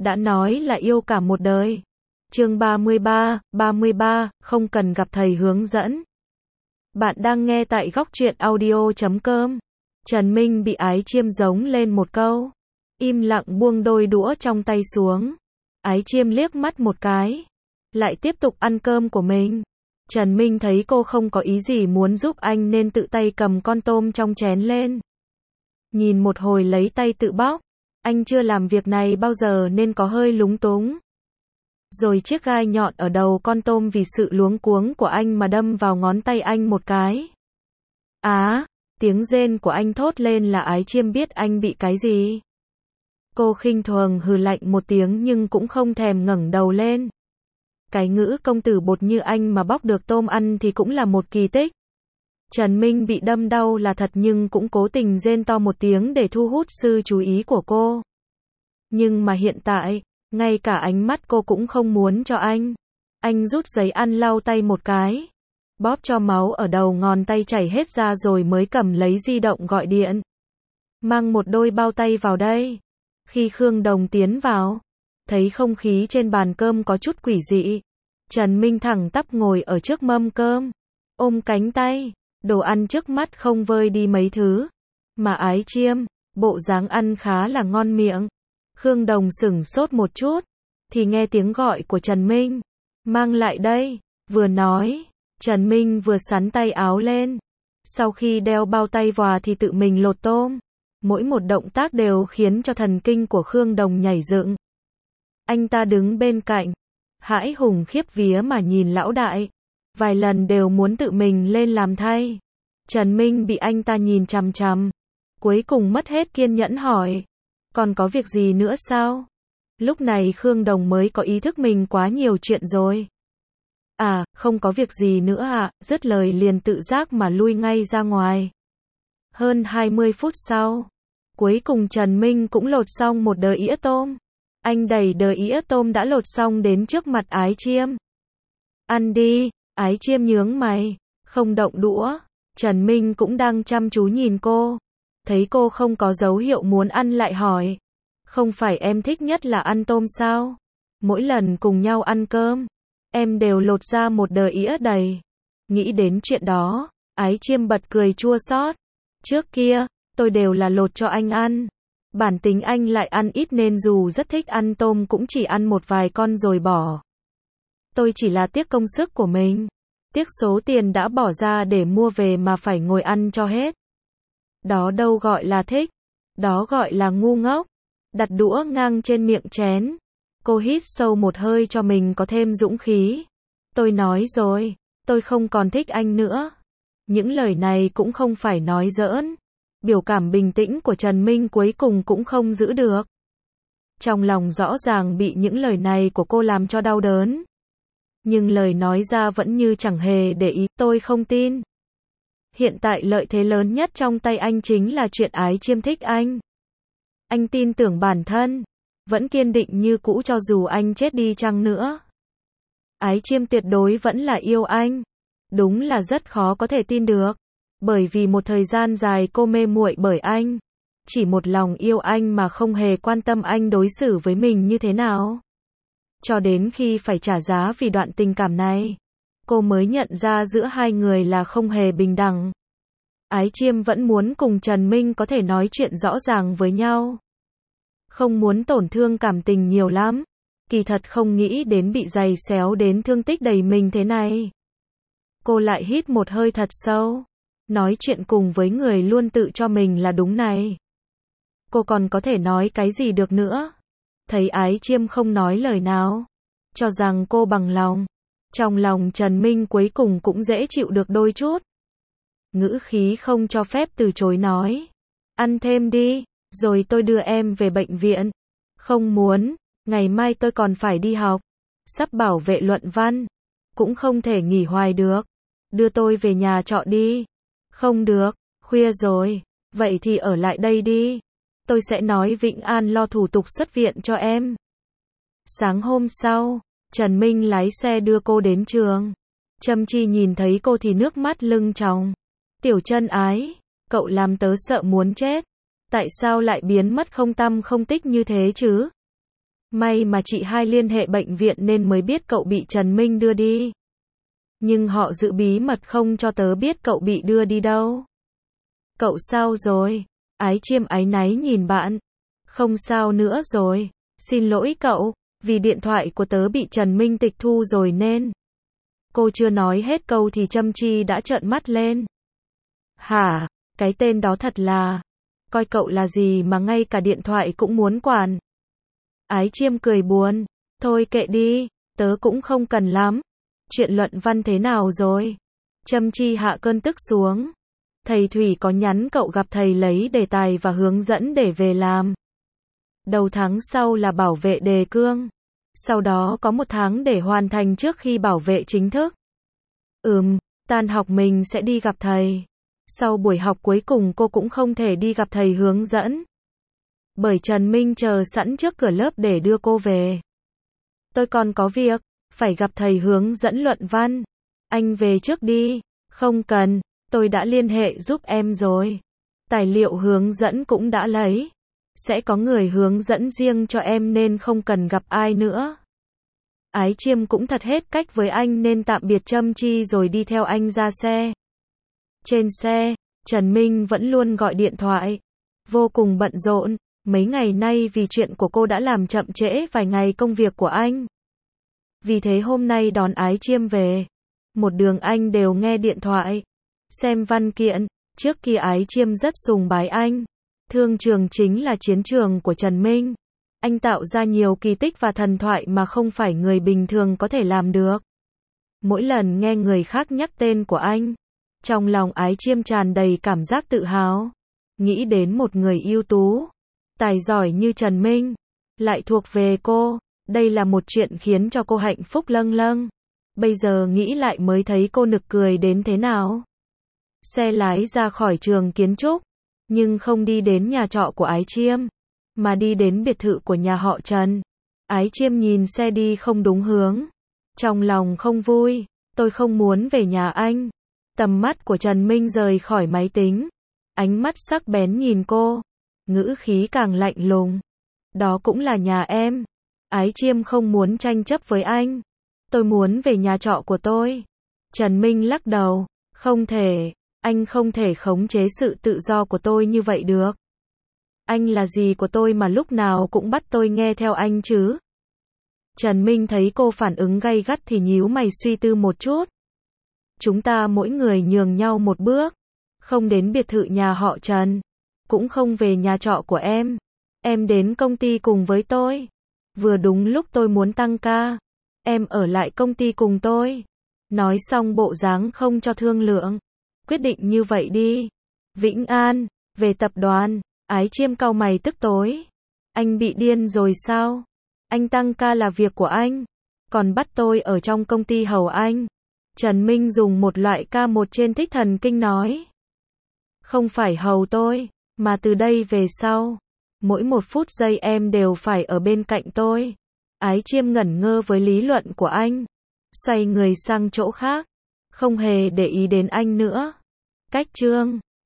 đã nói là yêu cả một đời. Chương 33, không cần gặp thầy hướng dẫn. Bạn đang nghe tại góc truyện audio.com. Trần Minh bị Ái Chiêm giống lên một câu. Im lặng buông đôi đũa trong tay xuống. Ái Chiêm liếc mắt một cái. Lại tiếp tục ăn cơm của mình. Trần Minh thấy cô không có ý gì muốn giúp anh nên tự tay cầm con tôm trong chén lên. Nhìn một hồi lấy tay tự bóc. Anh chưa làm việc này bao giờ nên có hơi lúng túng. Rồi chiếc gai nhọn ở đầu con tôm vì sự luống cuống của anh mà đâm vào ngón tay anh một cái. Tiếng rên của anh thốt lên là Ái Chiêm biết anh bị cái gì. Cô khinh thường hừ lạnh một tiếng nhưng cũng không thèm ngẩng đầu lên. Cái ngữ công tử bột như anh mà bóc được tôm ăn thì cũng là một kỳ tích. Trần Minh bị đâm đau là thật nhưng cũng cố tình rên to một tiếng để thu hút sự chú ý của cô. Nhưng mà hiện tại, ngay cả ánh mắt cô cũng không muốn cho anh. Anh rút giấy ăn lau tay một cái. Bóp cho máu ở đầu ngón tay chảy hết ra rồi mới cầm lấy di động gọi điện. Mang một đôi bao tay vào đây. Khi Khương Đồng tiến vào, thấy không khí trên bàn cơm có chút quỷ dị. Trần Minh thẳng tắp ngồi ở trước mâm cơm. Ôm cánh tay, đồ ăn trước mắt không vơi đi mấy thứ. Mà Ái Chiêm, bộ dáng ăn khá là ngon miệng. Khương Đồng sửng sốt một chút, thì nghe tiếng gọi của Trần Minh. Mang lại đây, vừa nói, Trần Minh vừa xắn tay áo lên. Sau khi đeo bao tay vào thì tự mình lột tôm. Mỗi một động tác đều khiến cho thần kinh của Khương Đồng nhảy dựng. Anh ta đứng bên cạnh, hãi hùng khiếp vía mà nhìn lão đại. Vài lần đều muốn tự mình lên làm thay. Trần Minh bị anh ta nhìn chằm chằm. Cuối cùng mất hết kiên nhẫn hỏi. Còn có việc gì nữa sao? Lúc này Khương Đồng mới có ý thức mình quá nhiều chuyện rồi. Không có việc gì nữa ạ, dứt lời liền tự giác mà lui ngay ra ngoài. Hơn 20 phút sau, cuối cùng Trần Minh cũng lột xong một đờ ĩa tôm. Anh đẩy đờ ĩa tôm đã lột xong đến trước mặt Ái Chiêm. Ăn đi, Ái Chiêm nhướng mày, không động đũa. Trần Minh cũng đang chăm chú nhìn cô. Thấy cô không có dấu hiệu muốn ăn lại hỏi. Không phải em thích nhất là ăn tôm sao? Mỗi lần cùng nhau ăn cơm, em đều lột ra một đờ ĩa đầy. Nghĩ đến chuyện đó, Ái Chiêm bật cười chua xót. Trước kia, tôi đều là lột cho anh ăn. Bản tính anh lại ăn ít nên dù rất thích ăn tôm cũng chỉ ăn một vài con rồi bỏ. Tôi chỉ là tiếc công sức của mình. Tiếc số tiền đã bỏ ra để mua về mà phải ngồi ăn cho hết. Đó đâu gọi là thích. Đó gọi là ngu ngốc. Đặt đũa ngang trên miệng chén. Cô hít sâu một hơi cho mình có thêm dũng khí. Tôi nói rồi, tôi không còn thích anh nữa. Những lời này cũng không phải nói giỡn. Biểu cảm bình tĩnh của Trần Minh cuối cùng cũng không giữ được. Trong lòng rõ ràng bị những lời này của cô làm cho đau đớn. Nhưng lời nói ra vẫn như chẳng hề để ý, tôi không tin. Hiện tại lợi thế lớn nhất trong tay anh chính là chuyện Ái Chiêm thích anh. Anh tin tưởng bản thân, vẫn kiên định như cũ cho dù anh chết đi chăng nữa. Ái Chiêm tuyệt đối vẫn là yêu anh. Đúng là rất khó có thể tin được. Bởi vì một thời gian dài cô mê muội bởi anh. Chỉ một lòng yêu anh mà không hề quan tâm anh đối xử với mình như thế nào. Cho đến khi phải trả giá vì đoạn tình cảm này, cô mới nhận ra giữa hai người là không hề bình đẳng. Ái Chiêm vẫn muốn cùng Trần Minh có thể nói chuyện rõ ràng với nhau. Không muốn tổn thương cảm tình nhiều lắm. Kỳ thật không nghĩ đến bị giày xéo đến thương tích đầy mình thế này. Cô lại hít một hơi thật sâu. Nói chuyện cùng với người luôn tự cho mình là đúng này. Cô còn có thể nói cái gì được nữa. Thấy Ái Chiêm không nói lời nào, cho rằng cô bằng lòng. Trong lòng Trần Minh cuối cùng cũng dễ chịu được đôi chút. Ngữ khí không cho phép từ chối nói. Ăn thêm đi, rồi tôi đưa em về bệnh viện. Không muốn, ngày mai tôi còn phải đi học. Sắp bảo vệ luận văn, cũng không thể nghỉ hoài được. Đưa tôi về nhà trọ đi. Không được, khuya rồi, vậy thì ở lại đây đi. Tôi sẽ nói Vĩnh An lo thủ tục xuất viện cho em. Sáng hôm sau, Trần Minh lái xe đưa cô đến trường. Trâm Chi nhìn thấy cô thì nước mắt lưng tròng. Tiểu Chân Ái, cậu làm tớ sợ muốn chết. Tại sao lại biến mất không tăm không tích như thế chứ? May mà chị hai liên hệ bệnh viện nên mới biết cậu bị Trần Minh đưa đi. Nhưng họ giữ bí mật không cho tớ biết cậu bị đưa đi đâu. Cậu sao rồi? Ái Chiêm áy náy nhìn bạn. Không sao nữa rồi. Xin lỗi cậu, vì điện thoại của tớ bị Trần Minh tịch thu rồi nên. Cô chưa nói hết câu thì Trâm Chi đã trợn mắt lên. Hả? Cái tên đó thật là... Coi cậu là gì mà ngay cả điện thoại cũng muốn quản. Ái Chiêm cười buồn. Thôi kệ đi, tớ cũng không cần lắm. Chuyện luận văn thế nào rồi? Trâm Chi hạ cơn tức xuống. Thầy Thủy có nhắn cậu gặp thầy lấy đề tài và hướng dẫn để về làm. Đầu tháng sau là bảo vệ đề cương. Sau đó có 1 tháng để hoàn thành trước khi bảo vệ chính thức. Tan học mình sẽ đi gặp thầy. Sau buổi học cuối cùng cô cũng không thể đi gặp thầy hướng dẫn. Bởi Trần Minh chờ sẵn trước cửa lớp để đưa cô về. Tôi còn có việc, phải gặp thầy hướng dẫn luận văn. Anh về trước đi. Không cần, tôi đã liên hệ giúp em rồi. Tài liệu hướng dẫn cũng đã lấy. Sẽ có người hướng dẫn riêng cho em nên không cần gặp ai nữa. Ái Chiêm cũng thật hết cách với anh nên tạm biệt Trâm Chi rồi đi theo anh ra xe. Trên xe, Trần Minh vẫn luôn gọi điện thoại. Vô cùng bận rộn. Mấy ngày nay vì chuyện của cô đã làm chậm trễ vài ngày công việc của anh. Vì thế hôm nay đón Ái Chiêm về. Một đường anh đều nghe điện thoại. Xem văn kiện. Trước kia Ái Chiêm rất sùng bái anh. Thương trường chính là chiến trường của Trần Minh. Anh tạo ra nhiều kỳ tích và thần thoại mà không phải người bình thường có thể làm được. Mỗi lần nghe người khác nhắc tên của anh, trong lòng Ái Chiêm tràn đầy cảm giác tự hào. Nghĩ đến một người ưu tú, tài giỏi như Trần Minh, lại thuộc về cô. Đây là một chuyện khiến cho cô hạnh phúc lâng lâng. Bây giờ nghĩ lại mới thấy cô nực cười đến thế nào. Xe lái ra khỏi trường kiến trúc, nhưng không đi đến nhà trọ của Ái Chiêm, mà đi đến biệt thự của nhà họ Trần. Ái Chiêm nhìn xe đi không đúng hướng. Trong lòng không vui, tôi không muốn về nhà anh. Tầm mắt của Trần Minh rời khỏi máy tính. Ánh mắt sắc bén nhìn cô. Ngữ khí càng lạnh lùng. Đó cũng là nhà em. Ái Chiêm không muốn tranh chấp với anh. Tôi muốn về nhà trọ của tôi. Trần Minh lắc đầu. Không thể. Anh không thể khống chế sự tự do của tôi như vậy được. Anh là gì của tôi mà lúc nào cũng bắt tôi nghe theo anh chứ? Trần Minh thấy cô phản ứng gay gắt thì nhíu mày suy tư một chút. Chúng ta mỗi người nhường nhau một bước. Không đến biệt thự nhà họ Trần. Cũng không về nhà trọ của em. Em đến công ty cùng với tôi. Vừa đúng lúc tôi muốn tăng ca. Em ở lại công ty cùng tôi. Nói xong bộ dáng không cho thương lượng. Quyết định như vậy đi. Vĩnh An, về tập đoàn. Ái Chiêm cau mày tức tối. Anh bị điên rồi sao? Anh tăng ca là việc của anh. Còn bắt tôi ở trong công ty hầu anh. Trần Minh dùng một loại ca một trên thích thần kinh nói. Không phải hầu tôi, mà từ đây về sau. Mỗi 1 phút giây em đều phải ở bên cạnh tôi. Ái Chiêm ngẩn ngơ với lý luận của anh. Xoay người sang chỗ khác. Không hề để ý đến anh nữa. Cách chương